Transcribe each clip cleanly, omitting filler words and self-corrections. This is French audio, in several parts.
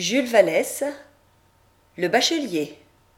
Jules Vallès, Le Bachelier.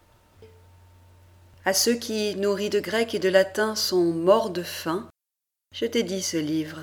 À ceux qui, nourris de grec et de latin, sont morts de faim, je t'ai dit ce livre.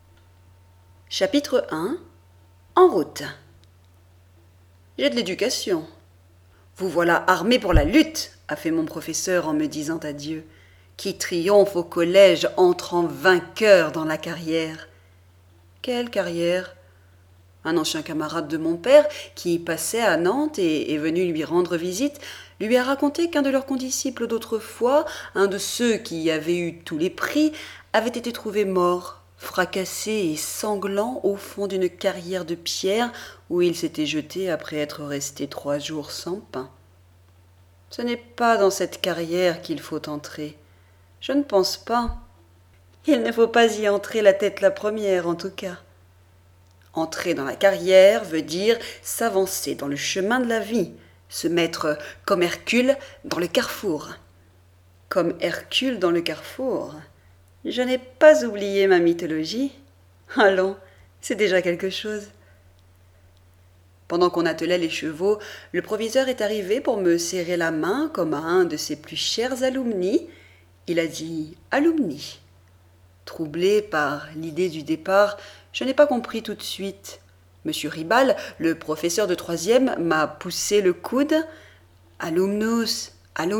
Chapitre 1. En route. J'ai de l'éducation. Vous voilà armés pour la lutte, a fait mon professeur en me disant adieu. Qui triomphe au collège entre en vainqueur dans la carrière. Quelle carrière ? Un ancien camarade de mon père, qui passait à Nantes et est venu lui rendre visite, lui a raconté qu'un de leurs condisciples d'autrefois, un de ceux qui avaient eu tous les prix, avait été trouvé mort, fracassé et sanglant au fond d'une carrière de pierre où il s'était jeté après être resté 3 jours sans pain. Ce n'est pas dans cette carrière qu'il faut entrer. Je ne pense pas. Il ne faut pas y entrer la tête la première, en tout cas. Entrer dans la carrière veut dire s'avancer dans le chemin de la vie, se mettre comme Hercule dans le carrefour. Comme Hercule dans le carrefour. Je n'ai pas oublié ma mythologie. Allons, c'est déjà quelque chose. Pendant qu'on attelait les chevaux, le proviseur est arrivé pour me serrer la main comme à un de ses plus chers alumni. Il a dit « alumni ». Troublé par l'idée du départ, je n'ai pas compris tout de suite. Monsieur Ribal, le professeur de 3e, m'a poussé le coude. « Alumnus, alumni »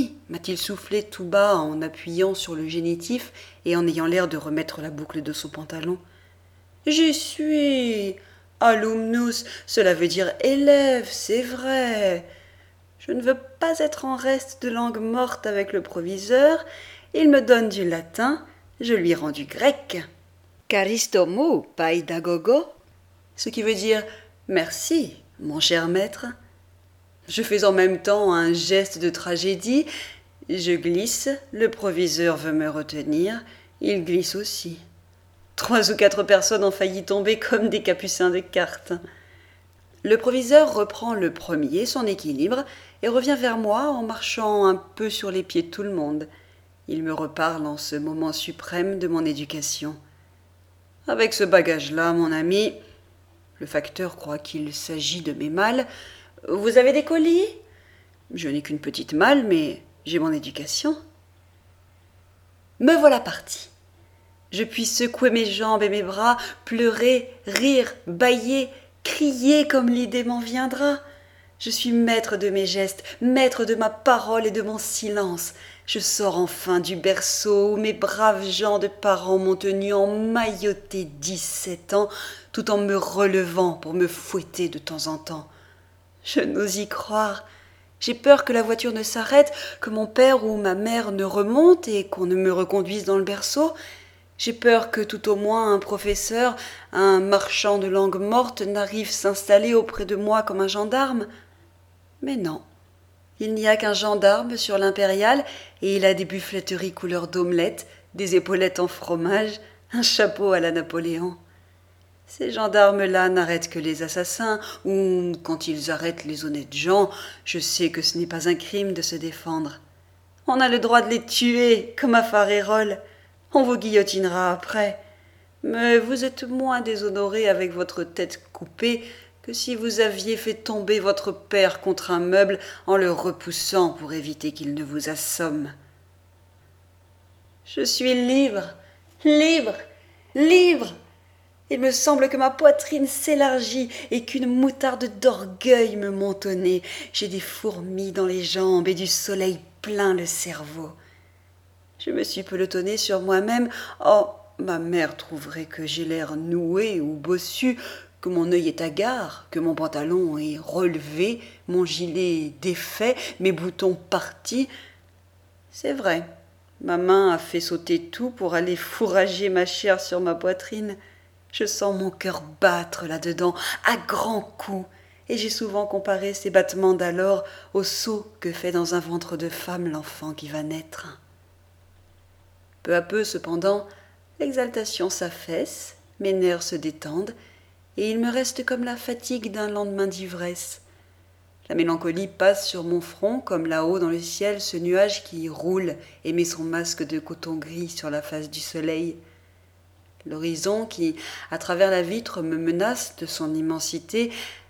m'a-t-il soufflé tout bas en appuyant sur le génitif et en ayant l'air de remettre la boucle de son pantalon. « J'y suis. Alumnus, cela veut dire élève, c'est vrai. Je ne veux pas être en reste de langue morte avec le proviseur. Il me donne du latin. Je lui rends du grec. Charistomou paidagogo, ce qui veut dire merci, mon cher maître. Je fais en même temps un geste de tragédie. Je glisse, le proviseur veut me retenir, il glisse aussi. 3 ou 4 personnes ont failli tomber comme des capucins de cartes. Le proviseur reprend le premier son équilibre et revient vers moi en marchant un peu sur les pieds de tout le monde. Il me reparle en ce moment suprême de mon éducation. Avec ce bagage-là, mon ami, le facteur croit qu'il s'agit de mes malles. Vous avez des colis ? Je n'ai qu'une petite malle, mais j'ai mon éducation. Me voilà parti. Je puis secouer mes jambes et mes bras, pleurer, rire, bâiller, crier comme l'idée m'en viendra. Je suis maître de mes gestes, maître de ma parole et de mon silence. Je sors enfin du berceau où mes braves gens de parents m'ont tenu emmailloté 17 ans, tout en me relevant pour me fouetter de temps en temps. Je n'ose y croire. J'ai peur que la voiture ne s'arrête, que mon père ou ma mère ne remonte et qu'on ne me reconduise dans le berceau. J'ai peur que tout au moins un professeur, un marchand de langue morte n'arrive s'installer auprès de moi comme un gendarme. Mais non, il n'y a qu'un gendarme sur l'impériale et il a des buffleteries couleur d'omelette, des épaulettes en fromage, un chapeau à la Napoléon. Ces gendarmes-là n'arrêtent que les assassins ou, quand ils arrêtent les honnêtes gens, je sais que ce n'est pas un crime de se défendre. On a le droit de les tuer, comme à Farérols. On vous guillotinera après. Mais vous êtes moins déshonoré avec votre tête coupée que si vous aviez fait tomber votre père contre un meuble en le repoussant pour éviter qu'il ne vous assomme. Je suis libre, libre, libre. Il me semble que ma poitrine s'élargit et qu'une moutarde d'orgueil me monte au nez. J'ai des fourmis dans les jambes et du soleil plein le cerveau. Je me suis pelotonnée sur moi-même. Oh, ma mère trouverait que j'ai l'air noué ou bossu, que mon œil est hagard, que mon pantalon est relevé, mon gilet défait, mes boutons partis. C'est vrai, ma main a fait sauter tout pour aller fourrager ma chair sur ma poitrine. Je sens mon cœur battre là-dedans, à grands coups, et j'ai souvent comparé ces battements d'alors au saut que fait dans un ventre de femme l'enfant qui va naître. Peu à peu, cependant, l'exaltation s'affaisse, mes nerfs se détendent, et il me reste comme la fatigue d'un lendemain d'ivresse. La mélancolie passe sur mon front comme là-haut dans le ciel ce nuage qui roule et met son masque de coton gris sur la face du soleil. L'horizon qui, à travers la vitre, me menace de son immensité,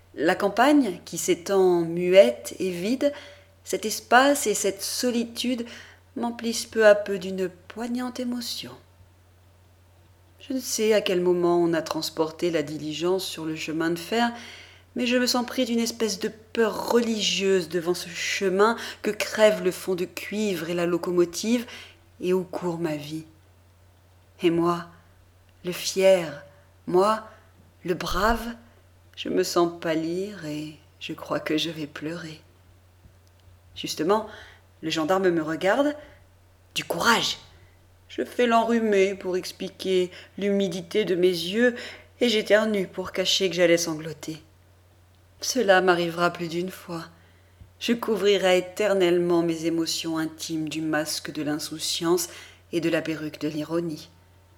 La campagne, qui s'étend muette et vide, cet espace et cette solitude m'emplissent peu à peu d'une poignante émotion. Je ne sais à quel moment on a transporté la diligence sur le chemin de fer, mais je me sens pris d'une espèce de peur religieuse devant ce chemin que crève le fond de cuivre et la locomotive, et où court ma vie. Et moi, le fier, moi, le brave, je me sens pâlir et je crois que je vais pleurer. Justement, le gendarme me regarde. Du courage! Je fais l'enrhumé pour expliquer l'humidité de mes yeux et j'éternue pour cacher que j'allais sangloter. Cela m'arrivera plus d'une fois. Je couvrirai éternellement mes émotions intimes du masque de l'insouciance et de la perruque de l'ironie.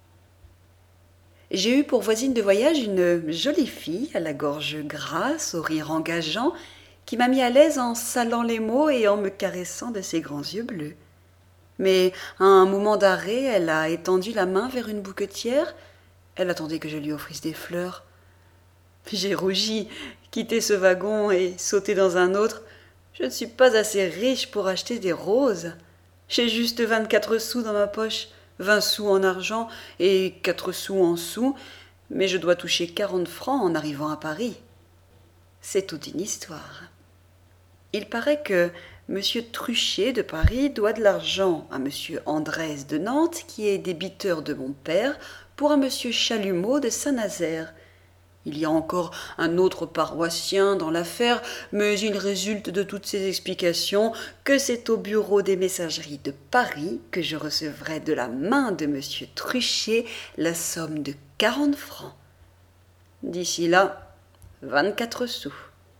J'ai eu pour voisine de voyage une jolie fille à la gorge grasse, au rire engageant, qui m'a mis à l'aise en salant les mots et en me caressant de ses grands yeux bleus. Mais à un moment d'arrêt, elle a étendu la main vers une bouquetière. Elle attendait que je lui offrisse des fleurs. J'ai rougi, quitté ce wagon et sauté dans un autre. Je ne suis pas assez riche pour acheter des roses. J'ai juste 24 sous dans ma poche, 20 sous en argent et 4 sous en sous, mais je dois toucher 40 francs en arrivant à Paris. C'est toute une histoire. Il paraît que M. Truchet de Paris doit de l'argent à M. Andrès de Nantes, qui est débiteur de mon père, pour un M. Chalumeau de Saint-Nazaire. Il y a encore un autre paroissien dans l'affaire, mais il résulte de toutes ces explications que c'est au bureau des messageries de Paris que je recevrai de la main de M. Truchet la somme de 40 francs. D'ici là, 24 sous.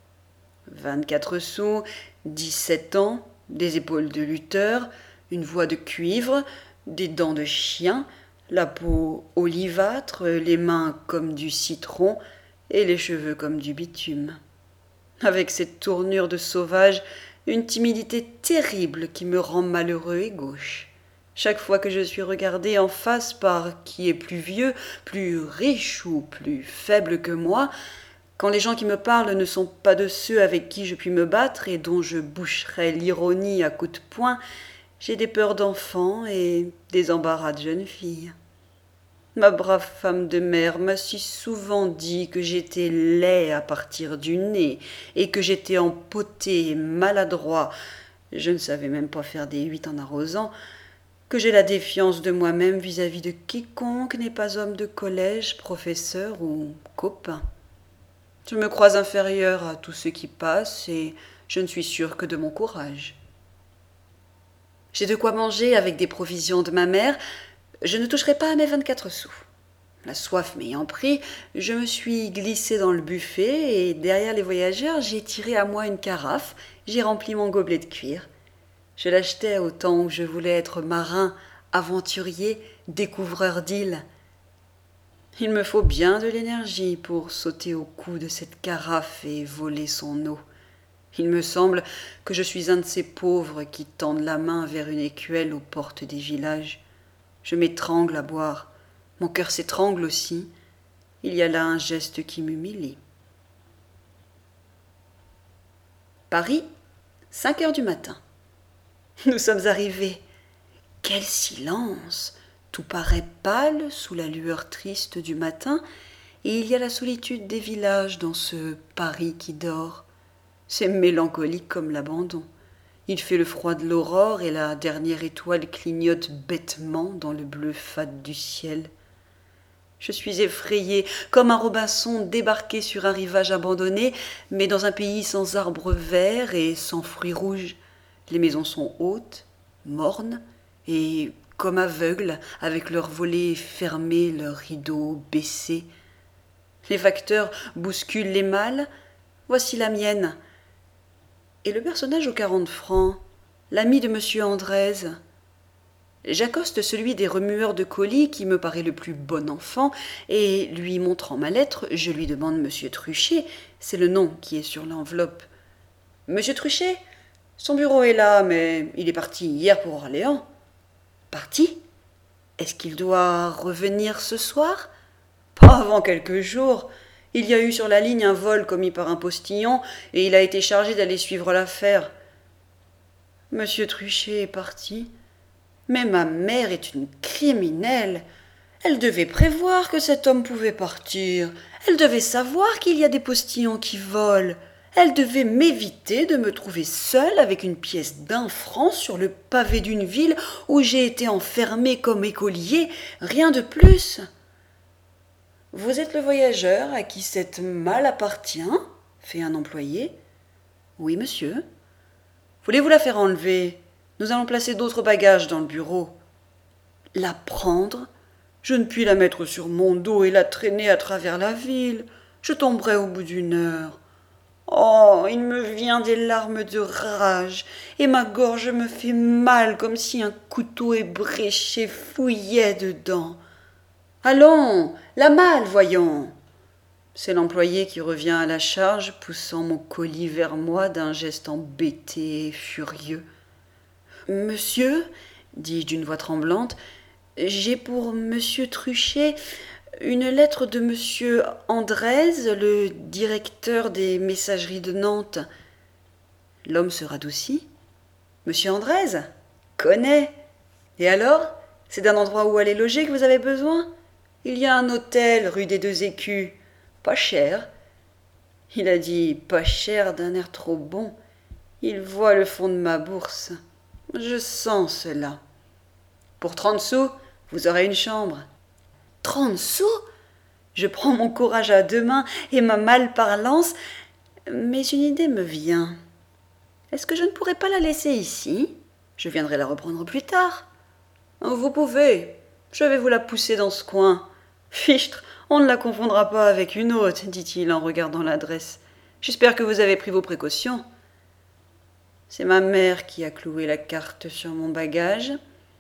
24 sous, 17 ans, des épaules de lutteur, une voix de cuivre, des dents de chien, la peau olivâtre, les mains comme du citron et les cheveux comme du bitume. Avec cette tournure de sauvage, une timidité terrible qui me rend malheureux et gauche. Chaque fois que je suis regardé en face par qui est plus vieux, plus riche ou plus faible que moi, quand les gens qui me parlent ne sont pas de ceux avec qui je puis me battre et dont je boucherai l'ironie à coups de poing, j'ai des peurs d'enfant et des embarras de jeune fille. Ma brave femme de mère m'a si souvent dit que j'étais laid à partir du nez et que j'étais empoté et maladroit, je ne savais même pas faire des 8 en arrosant, que j'ai la défiance de moi-même vis-à-vis de quiconque n'est pas homme de collège, professeur ou copain. Je me crois inférieur à tous ceux qui passent et je ne suis sûre que de mon courage. J'ai de quoi manger avec des provisions de ma mère, je ne toucherai pas à mes 24 sous. La soif m'ayant pris, je me suis glissée dans le buffet et derrière les voyageurs, j'ai tiré à moi une carafe, j'ai rempli mon gobelet de cuir. Je l'achetais au temps où je voulais être marin, aventurier, découvreur d'îles. Il me faut bien de l'énergie pour sauter au cou de cette carafe et voler son eau. Il me semble que je suis un de ces pauvres qui tendent la main vers une écuelle aux portes des villages. Je m'étrangle à boire. Mon cœur s'étrangle aussi. Il y a là un geste qui m'humilie. Paris, 5 heures du matin. Nous sommes arrivés. Quel silence! Tout paraît pâle sous la lueur triste du matin, et il y a la solitude des villages dans ce Paris qui dort. C'est mélancolique comme l'abandon. Il fait le froid de l'aurore et la dernière étoile clignote bêtement dans le bleu fade du ciel. Je suis effrayée, comme un Robinson débarqué sur un rivage abandonné, mais dans un pays sans arbres verts et sans fruits rouges. Les maisons sont hautes, mornes et comme aveugles, avec leurs volets fermés, leurs rideaux baissés. Les facteurs bousculent les malles. Voici la mienne. Et le personnage aux 40 francs, l'ami de M. Andrès. J'accoste celui des remueurs de colis qui me paraît le plus bon enfant, et lui montrant ma lettre, je lui demande M. Truchet, c'est le nom qui est sur l'enveloppe. « Monsieur Truchet, son bureau est là, mais il est parti hier pour Orléans. » Parti? Est-ce qu'il doit revenir ce soir? Pas avant quelques jours. Il y a eu sur la ligne un vol commis par un postillon, et il a été chargé d'aller suivre l'affaire. Monsieur Truchet est parti, mais ma mère est une criminelle. Elle devait prévoir que cet homme pouvait partir. Elle devait savoir qu'il y a des postillons qui volent. Elle devait m'éviter de me trouver seule avec une pièce d'1 franc sur le pavé d'une ville où j'ai été enfermée comme écolier, rien de plus. « Vous êtes le voyageur à qui cette malle appartient ?» fait un employé. « Oui, monsieur. »« Voulez-vous la faire enlever ? Nous allons placer d'autres bagages dans le bureau. »« La prendre ? Je ne puis la mettre sur mon dos et la traîner à travers la ville. Je tomberai au bout d'une heure. Oh, il me vient des larmes de rage, et ma gorge me fait mal comme si un couteau ébréché fouillait dedans. Allons, la malle, voyons. C'est l'employé qui revient à la charge, poussant mon colis vers moi d'un geste embêté et furieux. Monsieur, dis-je d'une voix tremblante, j'ai pour monsieur Truchet une lettre de monsieur Andrès, le directeur des messageries de Nantes. L'homme se radoucit. Monsieur Andrès ? Connais. Et alors ? C'est d'un endroit où aller loger que vous avez besoin ? Il y a un hôtel rue des 2 Écus. Pas cher. Il a dit pas cher d'un air trop bon. Il voit le fond de ma bourse. Je sens cela. Pour 30 sous, vous aurez une chambre. 30 sous ? Je prends mon courage à 2 mains et ma malparlance, mais une idée me vient. Est-ce que je ne pourrais pas la laisser ici ? Je viendrai la reprendre plus tard. Vous pouvez. Je vais vous la pousser dans ce coin. Fichtre, on ne la confondra pas avec une autre, dit-il en regardant l'adresse. J'espère que vous avez pris vos précautions. C'est ma mère qui a cloué la carte sur mon bagage.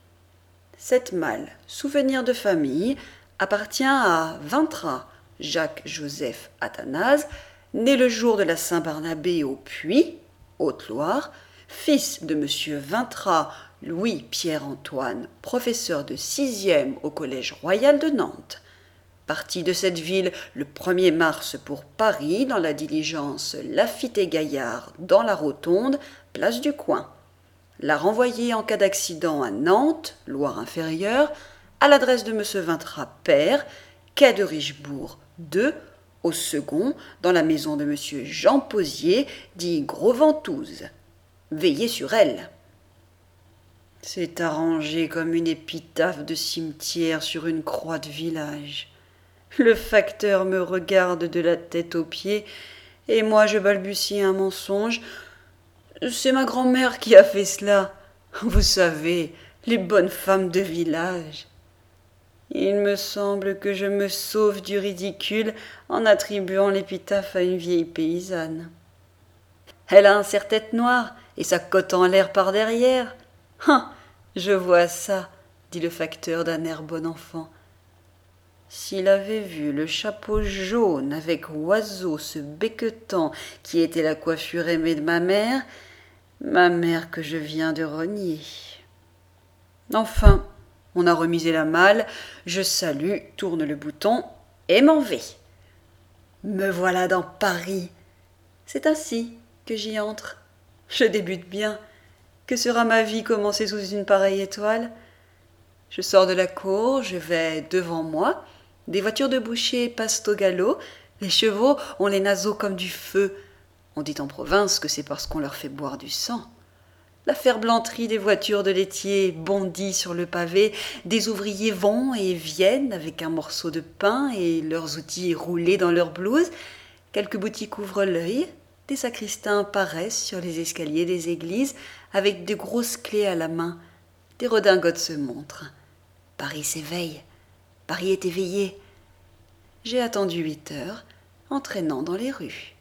Cette malle, souvenir de famille, appartient à Vintras, Jacques-Joseph Athanase, né le jour de la Saint-Barnabé au Puy, Haute-Loire, fils de M. Vintras Louis-Pierre-Antoine, professeur de 6e au Collège royal de Nantes. Parti de cette ville le 1er mars pour Paris dans la diligence Laffitte-Gaillard dans la Rotonde, place du Coin. L'a renvoyé en cas d'accident à Nantes, Loire-Inférieure, à l'adresse de M. Vintras père, quai de Richebourg 2, au second, dans la maison de M. Jean Posier, dit Gros Ventouze. Veillez sur elle. C'est arrangé comme une épitaphe de cimetière sur une croix de village. Le facteur me regarde de la tête aux pieds, et moi je balbutie un mensonge. C'est ma grand-mère qui a fait cela. Vous savez, les bonnes femmes de village. Il me semble que je me sauve du ridicule en attribuant l'épitaphe à une vieille paysanne. Elle a un serre-tête noir et sa cotte en l'air par derrière. Ah, je vois ça, dit le facteur d'un air bon enfant. S'il avait vu le chapeau jaune avec oiseau se becquetant qui était la coiffure aimée de ma mère que je viens de renier. Enfin, on a remisé la malle, je salue, tourne le bouton et m'en vais. Me voilà dans Paris. C'est ainsi que j'y entre. Je débute bien. Que sera ma vie commencée sous une pareille étoile ? Je sors de la cour, je vais devant moi. Des voitures de bouchers passent au galop. Les chevaux ont les naseaux comme du feu. On dit en province que c'est parce qu'on leur fait boire du sang. La ferblanterie des voitures de laitiers bondit sur le pavé. Des ouvriers vont et viennent avec un morceau de pain et leurs outils roulés dans leurs blouses. Quelques boutiques ouvrent l'œil. Des sacristains paraissent sur les escaliers des églises avec de grosses clés à la main. Des redingotes se montrent. Paris s'éveille. Paris est éveillé. J'ai attendu 8 heures, entraînant dans les rues.